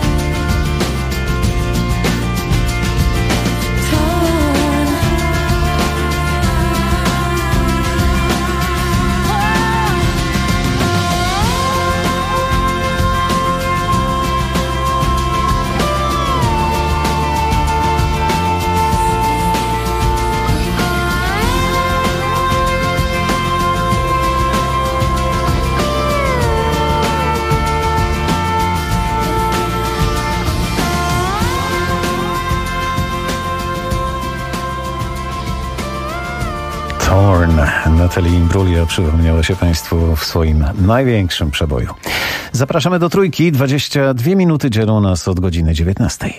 Torn. Natalie Imbruglia przypomniała się Państwu w swoim największym przeboju. Zapraszamy do Trójki. 22 minuty dzielą nas od godziny 19.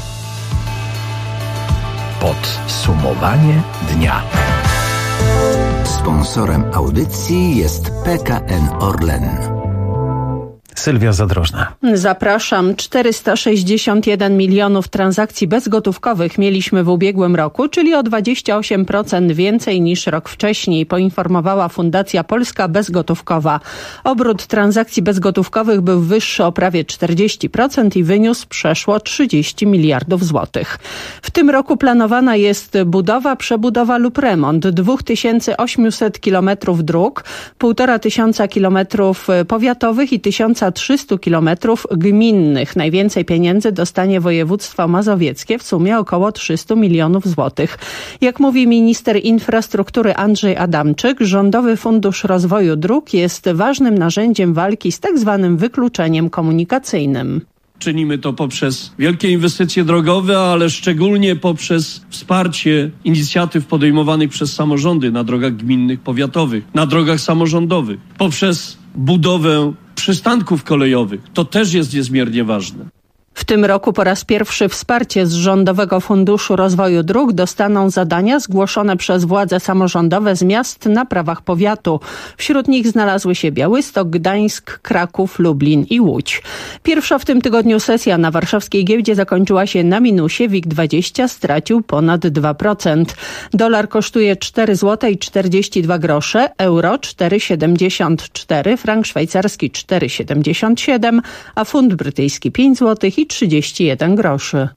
Podsumowanie dnia. Sponsorem audycji jest PKN Orlen. Sylwia Zadrożna. Zapraszam. 461 milionów transakcji bezgotówkowych mieliśmy w ubiegłym roku, czyli o 28% więcej niż rok wcześniej, poinformowała Fundacja Polska Bezgotówkowa. Obrót transakcji bezgotówkowych był wyższy o prawie 40% i wyniósł przeszło 30 miliardów złotych. W tym roku planowana jest budowa, przebudowa lub remont 2800 kilometrów dróg, 1500 kilometrów powiatowych i 1300 kilometrów gminnych. Najwięcej pieniędzy dostanie województwo mazowieckie, w sumie około 300 milionów złotych. Jak mówi minister infrastruktury Andrzej Adamczyk, Rządowy Fundusz Rozwoju Dróg jest ważnym narzędziem walki z tak zwanym wykluczeniem komunikacyjnym. Czynimy to poprzez wielkie inwestycje drogowe, ale szczególnie poprzez wsparcie inicjatyw podejmowanych przez samorządy na drogach gminnych, powiatowych, na drogach samorządowych, poprzez budowę przystanków kolejowych. To też jest niezmiernie ważne. W tym roku po raz pierwszy wsparcie z Rządowego Funduszu Rozwoju Dróg dostaną zadania zgłoszone przez władze samorządowe z miast na prawach powiatu. Wśród nich znalazły się Białystok, Gdańsk, Kraków, Lublin i Łódź. Pierwsza w tym tygodniu sesja na warszawskiej giełdzie zakończyła się na minusie. WIG20 stracił ponad 2%. Dolar kosztuje 4 zł i 42 grosze, euro 4,74, frank szwajcarski 4,77, a funt brytyjski 5 zł i 31 groszy.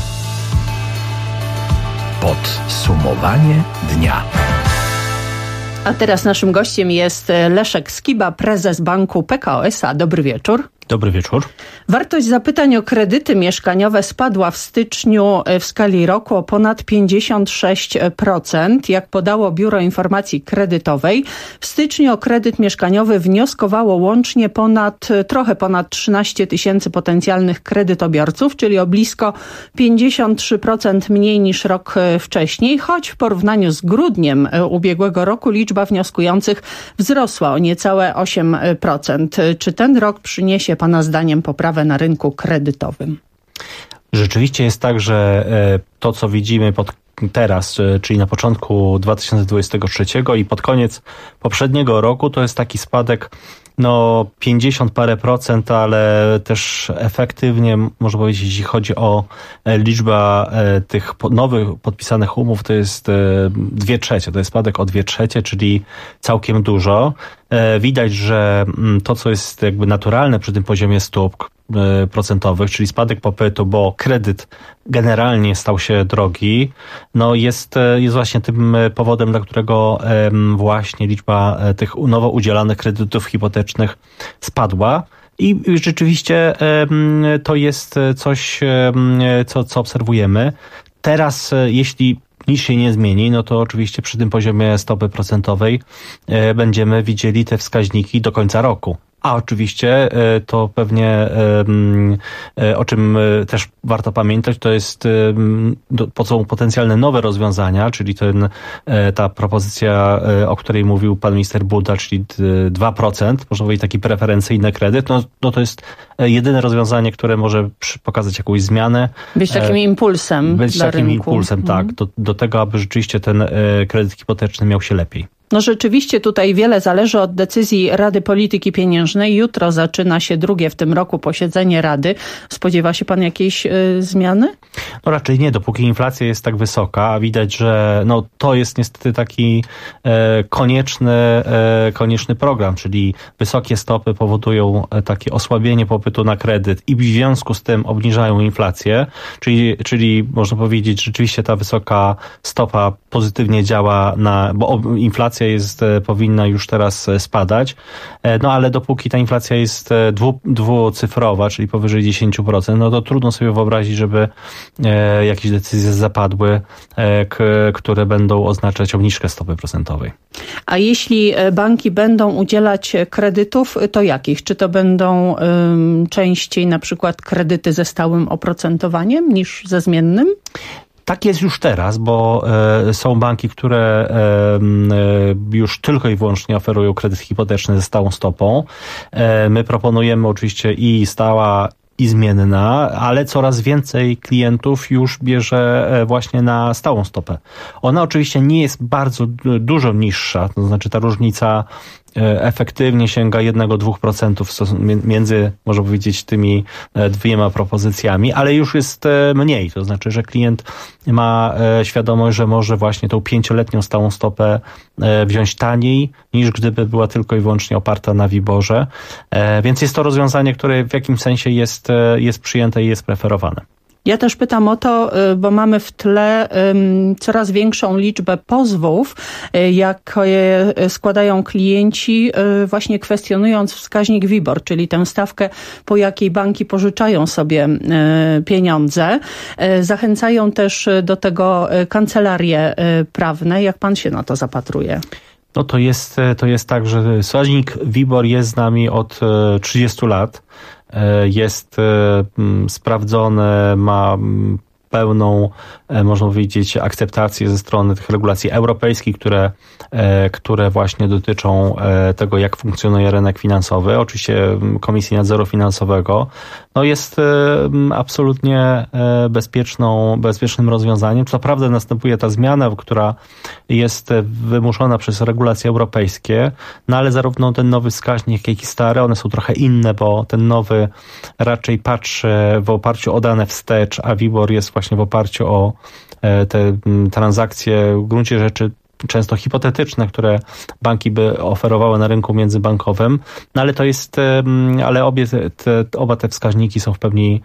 Podsumowanie dnia. A teraz naszym gościem jest Leszek Skiba, prezes banku PKO SA. Dobry wieczór. Dobry wieczór. Wartość zapytań o kredyty mieszkaniowe spadła w styczniu w skali roku o ponad 56%. Jak podało Biuro Informacji Kredytowej, w styczniu o kredyt mieszkaniowy wnioskowało łącznie trochę ponad 13 tysięcy potencjalnych kredytobiorców, czyli o blisko 53% mniej niż rok wcześniej, choć w porównaniu z grudniem ubiegłego roku liczba wnioskujących wzrosła o niecałe 8%. Czy ten rok przyniesie Pana zdaniem poprawę na rynku kredytowym? Rzeczywiście jest tak, że to, co widzimy teraz, czyli na początku 2023 i pod koniec poprzedniego roku, to jest taki spadek 50 parę procent, ale też efektywnie, można powiedzieć, jeśli chodzi o liczbę tych nowych podpisanych umów, to jest 2/3. To jest spadek o 2/3, czyli całkiem dużo. Widać, że to, co jest jakby naturalne przy tym poziomie stóp procentowych, czyli spadek popytu, bo kredyt generalnie stał się drogi, jest właśnie tym powodem, dla którego właśnie liczba tych nowo udzielanych kredytów hipotecznych spadła. I rzeczywiście to jest coś, co obserwujemy. Teraz, jeśli nic się nie zmieni, to oczywiście przy tym poziomie stopy procentowej będziemy widzieli te wskaźniki do końca roku. A oczywiście to pewnie, o czym też warto pamiętać, to jest są potencjalne nowe rozwiązania, czyli ta propozycja, o której mówił pan minister Buda, czyli 2%, można powiedzieć taki preferencyjny kredyt, no to jest jedyne rozwiązanie, które może pokazać jakąś zmianę. Być takim impulsem dla rynku. Impulsem, tak, do tego, aby rzeczywiście ten kredyt hipoteczny miał się lepiej. No rzeczywiście tutaj wiele zależy od decyzji Rady Polityki Pieniężnej. Jutro zaczyna się drugie w tym roku posiedzenie Rady. Spodziewa się pan jakiejś zmiany? No raczej nie, dopóki inflacja jest tak wysoka, a widać, że to jest niestety taki konieczny program, czyli wysokie stopy powodują takie osłabienie popytu na kredyt i w związku z tym obniżają inflację, czyli można powiedzieć, że rzeczywiście ta wysoka stopa pozytywnie działa bo inflacja powinna już teraz spadać, no ale dopóki ta inflacja jest dwucyfrowa, czyli powyżej 10%, no to trudno sobie wyobrazić, żeby jakieś decyzje zapadły, które będą oznaczać obniżkę stopy procentowej. A jeśli banki będą udzielać kredytów, to jakich? Czy to będą częściej na przykład kredyty ze stałym oprocentowaniem niż ze zmiennym? Tak jest już teraz, bo są banki, które już tylko i wyłącznie oferują kredyt hipoteczny ze stałą stopą. My proponujemy oczywiście i stała, i zmienna, ale coraz więcej klientów już bierze właśnie na stałą stopę. Ona oczywiście nie jest bardzo dużo niższa, to znaczy ta różnica efektywnie sięga 1-2% między, można powiedzieć, tymi dwiema propozycjami, ale już jest mniej. To znaczy, że klient ma świadomość, że może właśnie tą 5-letnią stałą stopę wziąć taniej, niż gdyby była tylko i wyłącznie oparta na WIBOR-ze. Więc jest to rozwiązanie, które w jakimś sensie jest przyjęte i jest preferowane. Ja też pytam o to, bo mamy w tle coraz większą liczbę pozwów, jakie składają klienci właśnie kwestionując wskaźnik WIBOR, czyli tę stawkę, po jakiej banki pożyczają sobie pieniądze. Zachęcają też do tego kancelarie prawne. Jak pan się na to zapatruje? No to jest tak, że wskaźnik WIBOR jest z nami od 30 lat. Jest sprawdzone, ma pełną, można powiedzieć, akceptację ze strony tych regulacji europejskich, które właśnie dotyczą tego, jak funkcjonuje rynek finansowy. Oczywiście Komisji Nadzoru Finansowego. No jest absolutnie bezpiecznym rozwiązaniem. Co prawda następuje ta zmiana, która jest wymuszona przez regulacje europejskie, no ale zarówno ten nowy wskaźnik, jak i stary, one są trochę inne, bo ten nowy raczej patrzy w oparciu o dane wstecz, a WIBOR jest właśnie w oparciu o te transakcje w gruncie rzeczy często hipotetyczne, które banki by oferowały na rynku międzybankowym, no ale to jest, oba te wskaźniki są w pełni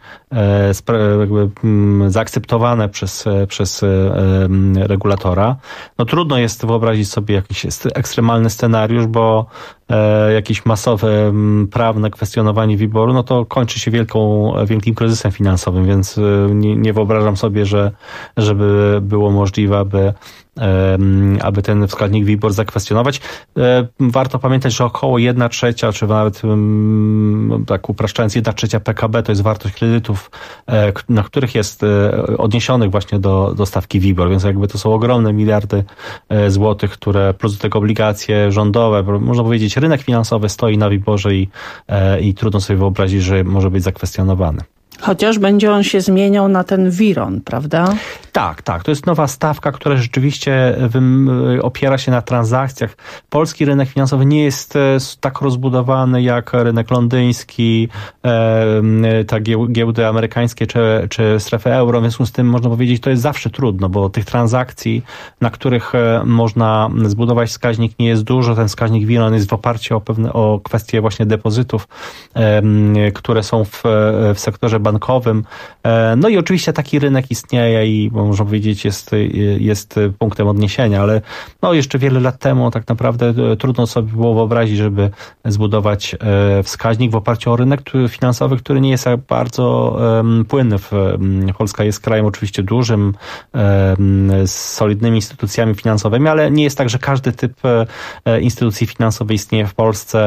zaakceptowane przez regulatora. No trudno jest wyobrazić sobie jakiś ekstremalny scenariusz, bo jakieś masowe prawne kwestionowanie WIBOR-u, no to kończy się wielkim kryzysem finansowym, więc nie wyobrażam sobie, żeby było możliwe, aby ten wskaźnik WIBOR zakwestionować. Warto pamiętać, że około 1/3, czy nawet tak upraszczając 1/3 PKB to jest wartość kredytów, na których jest odniesionych właśnie do stawki WIBOR, więc jakby to są ogromne miliardy złotych, które plus do tego obligacje rządowe, można powiedzieć rynek finansowy stoi na WIBOR-ze i trudno sobie wyobrazić, że może być zakwestionowany. Chociaż będzie on się zmieniał na ten WIRON, prawda? Tak. To jest nowa stawka, która rzeczywiście opiera się na transakcjach. Polski rynek finansowy nie jest tak rozbudowany jak rynek londyński, tak giełdy amerykańskie czy strefy euro. W związku z tym można powiedzieć, to jest zawsze trudno, bo tych transakcji, na których można zbudować wskaźnik, nie jest dużo. Ten wskaźnik WIRON jest w oparciu o kwestie właśnie depozytów, które są w sektorze bankowym. No i oczywiście taki rynek istnieje i można powiedzieć jest punktem odniesienia, ale no jeszcze wiele lat temu tak naprawdę trudno sobie było wyobrazić, żeby zbudować wskaźnik w oparciu o rynek finansowy, który nie jest bardzo płynny. Polska jest krajem oczywiście dużym, z solidnymi instytucjami finansowymi, ale nie jest tak, że każdy typ instytucji finansowej istnieje w Polsce.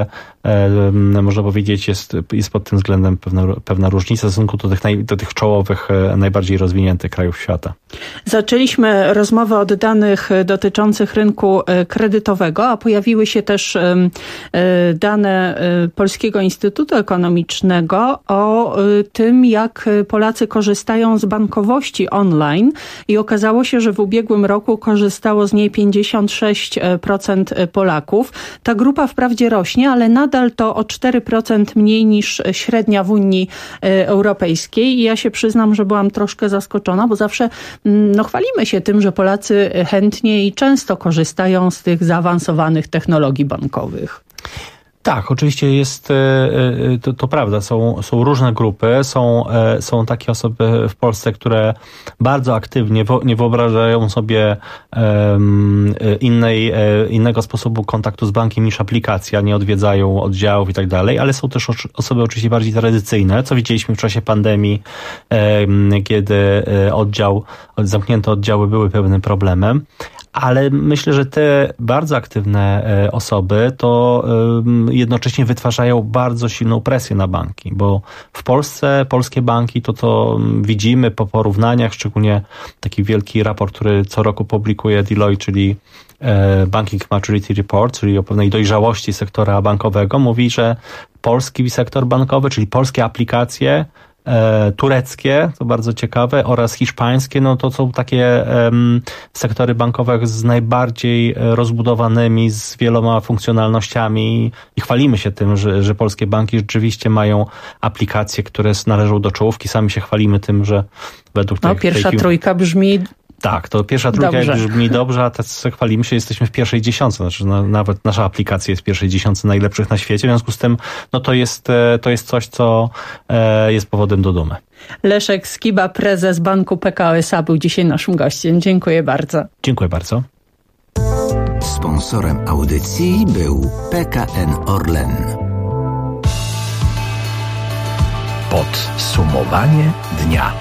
można powiedzieć, jest pod tym względem pewna różnica w stosunku do tych czołowych, najbardziej rozwiniętych krajów świata. Zaczęliśmy rozmowę od danych dotyczących rynku kredytowego, a pojawiły się też dane Polskiego Instytutu Ekonomicznego o tym, jak Polacy korzystają z bankowości online i okazało się, że w ubiegłym roku korzystało z niej 56% Polaków. Ta grupa wprawdzie rośnie, ale nadal to o 4% mniej niż średnia w Unii Europejskiej. I ja się przyznam, że byłam troszkę zaskoczona, bo zawsze chwalimy się tym, że Polacy chętnie i często korzystają z tych zaawansowanych technologii bankowych. Tak, oczywiście jest, to prawda, są różne grupy, są takie osoby w Polsce, które bardzo aktywnie nie wyobrażają sobie innego sposobu kontaktu z bankiem niż aplikacja, nie odwiedzają oddziałów i tak dalej, ale są też osoby oczywiście bardziej tradycyjne, co widzieliśmy w czasie pandemii, kiedy zamknięte oddziały były pewnym problemem. Ale myślę, że te bardzo aktywne osoby to jednocześnie wytwarzają bardzo silną presję na banki, bo w Polsce polskie banki, to co widzimy po porównaniach, szczególnie taki wielki raport, który co roku publikuje Deloitte, czyli Banking Maturity Report, czyli o pewnej dojrzałości sektora bankowego, mówi, że polski sektor bankowy, czyli polskie aplikacje tureckie, to bardzo ciekawe, oraz hiszpańskie, no to są takie sektory bankowe z najbardziej rozbudowanymi, z wieloma funkcjonalnościami i chwalimy się tym, że polskie banki rzeczywiście mają aplikacje, które należą do czołówki. Sami się chwalimy tym, że według pierwsza trójka brzmi... Tak, to pierwsza trójka brzmi dobrze, a teraz chwalimy się, jesteśmy w pierwszej dziesiątce, znaczy nawet nasza aplikacja jest w pierwszej dziesiątce najlepszych na świecie, w związku z tym to jest coś, co jest powodem do dumy. Leszek Skiba, prezes Banku Pekao SA, był dzisiaj naszym gościem. Dziękuję bardzo. Dziękuję bardzo. Sponsorem audycji był PKN Orlen. Podsumowanie dnia.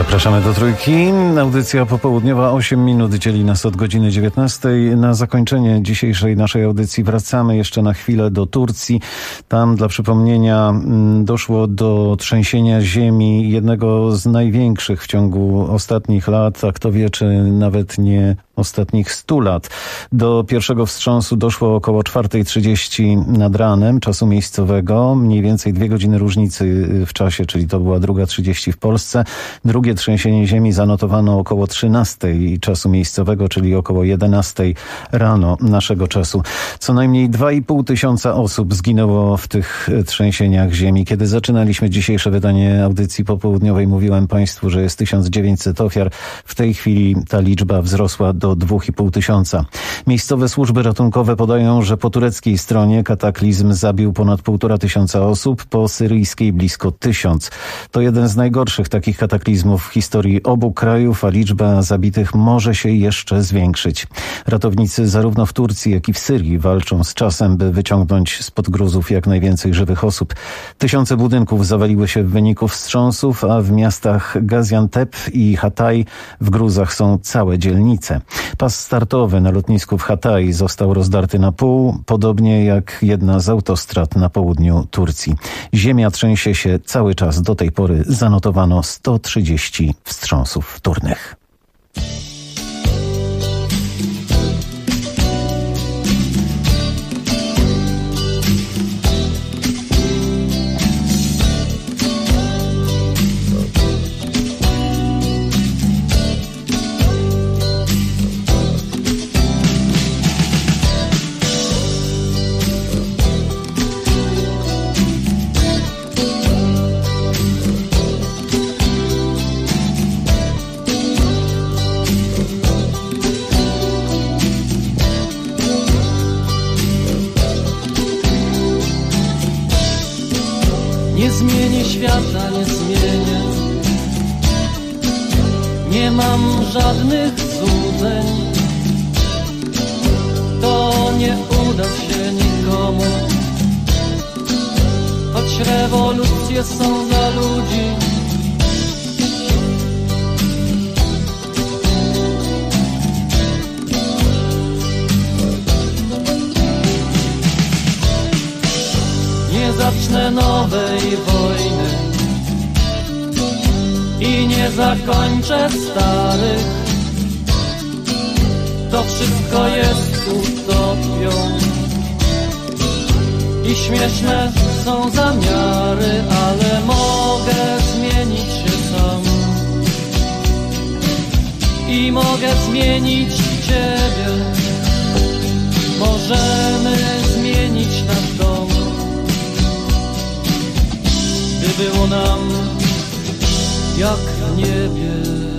Zapraszamy do Trójki. Audycja popołudniowa 8 minut dzieli nas od godziny 19. Na zakończenie dzisiejszej naszej audycji wracamy jeszcze na chwilę do Turcji. Tam dla przypomnienia doszło do trzęsienia ziemi, jednego z największych w ciągu ostatnich lat, a kto wie, czy nawet nie ostatnich 100 lat. Do pierwszego wstrząsu doszło około 4:30 nad ranem czasu miejscowego, mniej więcej 2 godziny różnicy w czasie, czyli to była 2:30 w Polsce. Drugie trzęsienie ziemi zanotowano około 13 czasu miejscowego, czyli około 11 rano naszego czasu. Co najmniej 2,5 tysiąca osób zginęło w tych trzęsieniach ziemi. Kiedy zaczynaliśmy dzisiejsze wydanie audycji popołudniowej, mówiłem Państwu, że jest 1900 ofiar. W tej chwili ta liczba wzrosła do 2,5 tysiąca. Miejscowe służby ratunkowe podają, że po tureckiej stronie kataklizm zabił ponad 1,5 tysiąca osób, po syryjskiej blisko 1000. To jeden z najgorszych takich kataklizmów w historii obu krajów, a liczba zabitych może się jeszcze zwiększyć. Ratownicy zarówno w Turcji, jak i w Syrii walczą z czasem, by wyciągnąć spod gruzów jak najwięcej żywych osób. Tysiące budynków zawaliły się w wyniku wstrząsów, a w miastach Gaziantep i Hatay w gruzach są całe dzielnice. Pas startowy na lotnisku w Hatay został rozdarty na pół, podobnie jak jedna z autostrad na południu Turcji. Ziemia trzęsie się cały czas. Do tej pory zanotowano 130 wstrząsów wtórnych. Nie zmienię świata, nie zmienię. Nie mam żadnych złudzeń. To nie uda się nikomu. Choć rewolucje są dla ludzi. Nie zacznę nowej wojny i nie zakończę starych. To wszystko jest utopią i śmieszne są zamiary, ale mogę zmienić się sam i mogę zmienić Ciebie. Możemy zmienić nasz dom. Gdy było nam jak w niebie.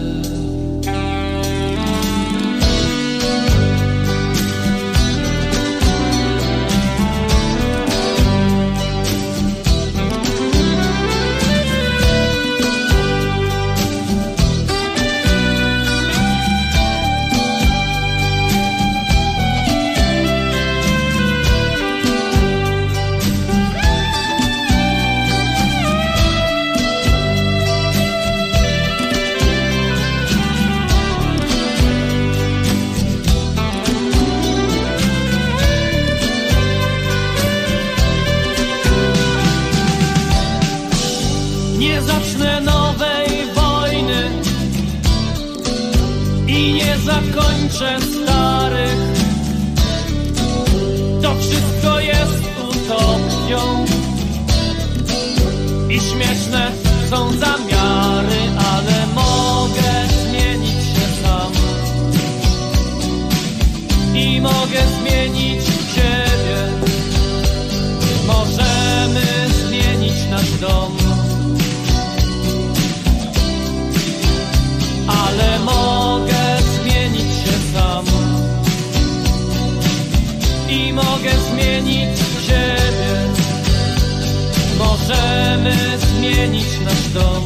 Zakończę starych. To wszystko jest utopią i śmieszne są zamiary, ale mogę zmienić się sam i mogę zmienić Ciebie. Możemy zmienić nasz dom, ale mogę zmienić się sam i mogę zmienić Ciebie. Możemy zmienić nasz dom.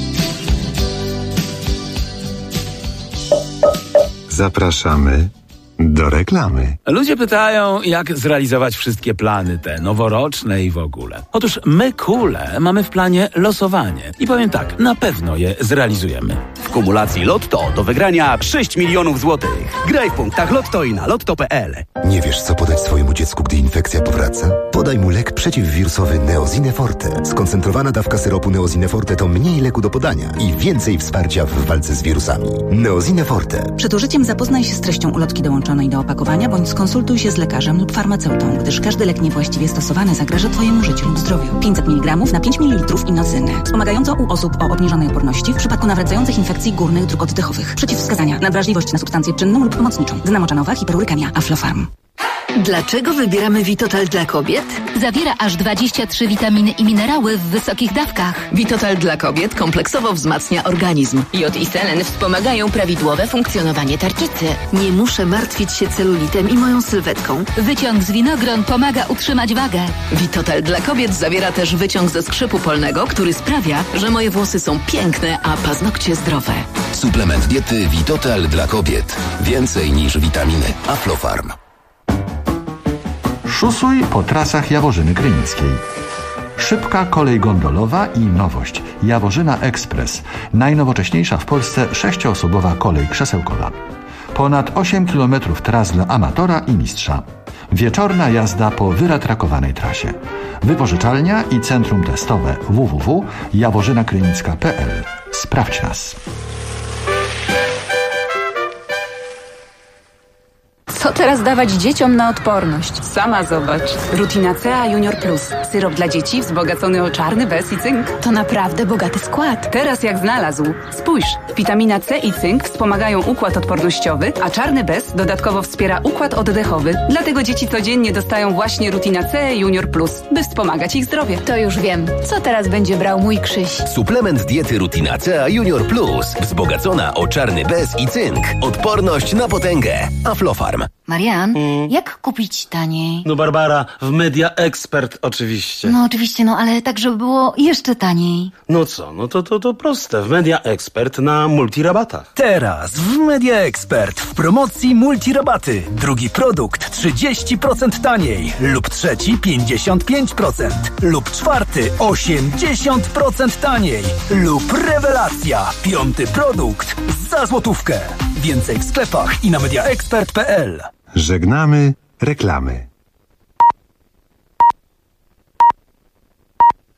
Zapraszamy Do reklamy. Ludzie pytają, jak zrealizować wszystkie plany te noworoczne i w ogóle. Otóż my, Kule, mamy w planie losowanie. I powiem tak, na pewno je zrealizujemy. W kumulacji Lotto do wygrania 6 milionów złotych. Graj w punktach Lotto i na lotto.pl. Nie wiesz, co podać swojemu dziecku, gdy infekcja powraca? Podaj mu lek przeciwwirusowy Neozine Forte. Skoncentrowana dawka syropu Neozine Forte to mniej leku do podania i więcej wsparcia w walce z wirusami. Neozine Forte. Przed użyciem zapoznaj się z treścią ulotki dołączonej do opakowania, bądź skonsultuj się z lekarzem lub farmaceutą, gdyż każdy lek niewłaściwie stosowany zagraża Twojemu życiu lub zdrowiu. 500 mg na 5 ml inozynę. Wspomagająco u osób o obniżonej odporności w przypadku nawracających infekcji górnych dróg oddechowych. Przeciwwskazania: nadwrażliwość na substancję czynną lub pomocniczą. Gna moczanowa, hiperurykemia. Aflofarm. Dlaczego wybieramy Vitotal dla kobiet? Zawiera aż 23 witaminy i minerały w wysokich dawkach. Vitotal dla kobiet kompleksowo wzmacnia organizm. Jod i selen wspomagają prawidłowe funkcjonowanie tarczycy. Nie muszę martwić się celulitem i moją sylwetką. Wyciąg z winogron pomaga utrzymać wagę. Vitotal dla kobiet zawiera też wyciąg ze skrzypu polnego, który sprawia, że moje włosy są piękne, a paznokcie zdrowe. Suplement diety Vitotal dla kobiet. Więcej niż witaminy. Aflofarm. Szusuj po trasach Jaworzyny Krynickiej. Szybka kolej gondolowa i nowość. Jaworzyna Express. Najnowocześniejsza w Polsce 6-osobowa kolej krzesełkowa. Ponad 8 km tras dla amatora i mistrza. Wieczorna jazda po wyratrakowanej trasie. Wypożyczalnia i centrum testowe www.jaworzynakrynicka.pl. Sprawdź nas. Co teraz dawać dzieciom na odporność? Sama zobacz. Rutina C Junior Plus. Syrop dla dzieci wzbogacony o czarny bez i cynk. To naprawdę bogaty skład. Teraz jak znalazł. Spójrz, witamina C i cynk wspomagają układ odpornościowy, a czarny bez dodatkowo wspiera układ oddechowy. Dlatego dzieci codziennie dostają właśnie Rutina C Junior Plus, by wspomagać ich zdrowie. To już wiem. Co teraz będzie brał mój Krzyś? Suplement diety Rutina C Junior Plus. Wzbogacona o czarny bez i cynk. Odporność na potęgę. Aflofarm. Marian, jak kupić taniej? No Barbara, w Media Expert oczywiście. No oczywiście, ale tak, żeby było jeszcze taniej. No co, to proste. W Media Expert na multirabatach. Teraz w Media Expert w promocji multirabaty. Drugi produkt 30% taniej lub trzeci 55% lub czwarty 80% taniej lub rewelacja. Piąty produkt za złotówkę. Więcej w sklepach i na mediaexpert.pl. Żegnamy reklamy.